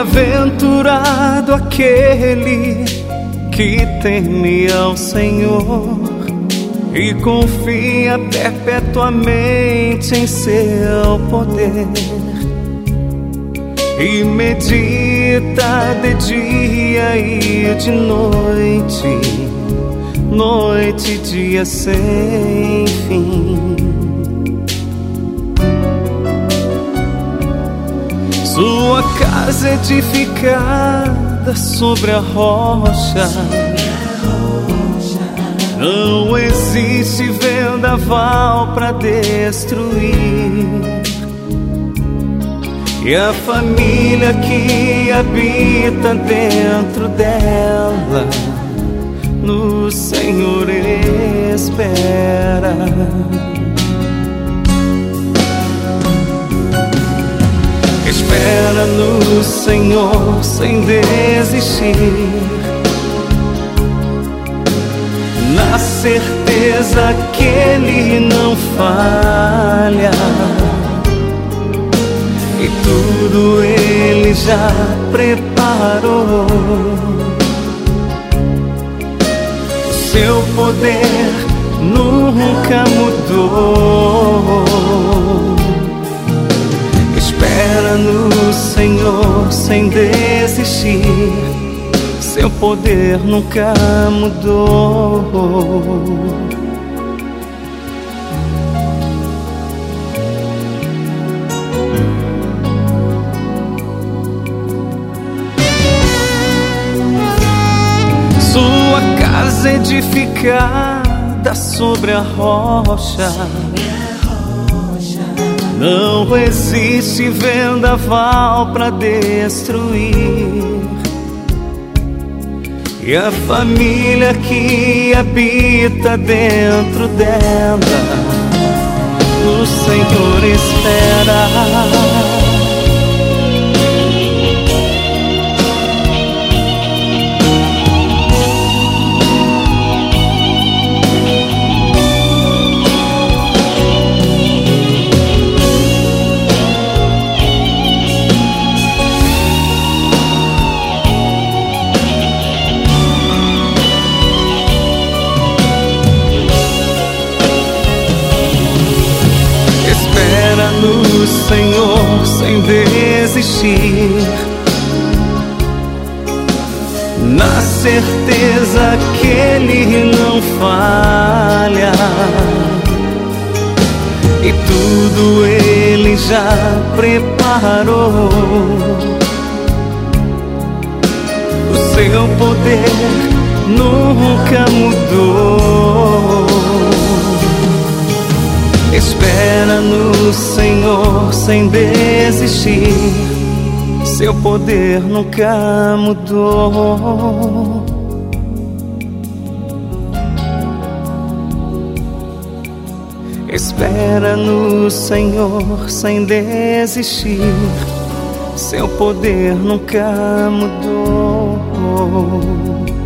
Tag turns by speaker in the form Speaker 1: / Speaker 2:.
Speaker 1: Bem-aventurado aquele que teme ao Senhor e confia perpetuamente em seu poder, e medita de dia e de noite, noite e dia sem fim. Sua casa edificada sobre a rocha, não existe vendaval para destruir. E a família que habita dentro dela no Senhor espera. Espera no Senhor sem desistir, na certeza que Ele não falha, e tudo Ele já preparou. O seu poder nunca mudou. Espera no Senhor sem desistir, seu poder nunca mudou. Sua casa edificada sobre a rocha, não existe vendaval para destruir. E a família que habita dentro dela o Senhor espera. No Senhor sem desistir, na certeza que Ele não falha, e tudo Ele já preparou. O seu poder nunca mudou. Espera no Senhor sem desistir, seu poder nunca mudou. Espera no Senhor sem desistir, seu poder nunca mudou.